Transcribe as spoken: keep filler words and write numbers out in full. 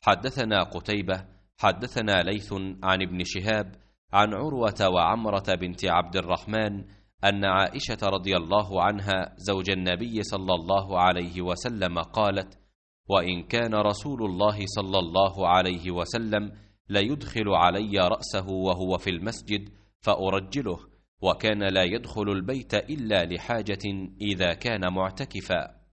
حدثنا قتيبة حدثنا ليث عن ابن شهاب عن عروة وعمرة بنت عبد الرحمن أن عائشة رضي الله عنها زوج النبي صلى الله عليه وسلم قالت: وإن كان رسول الله صلى الله عليه وسلم ليدخل علي رأسه وهو في المسجد فأرجله، وكان لا يدخل البيت إلا لحاجة إذا كان معتكفا.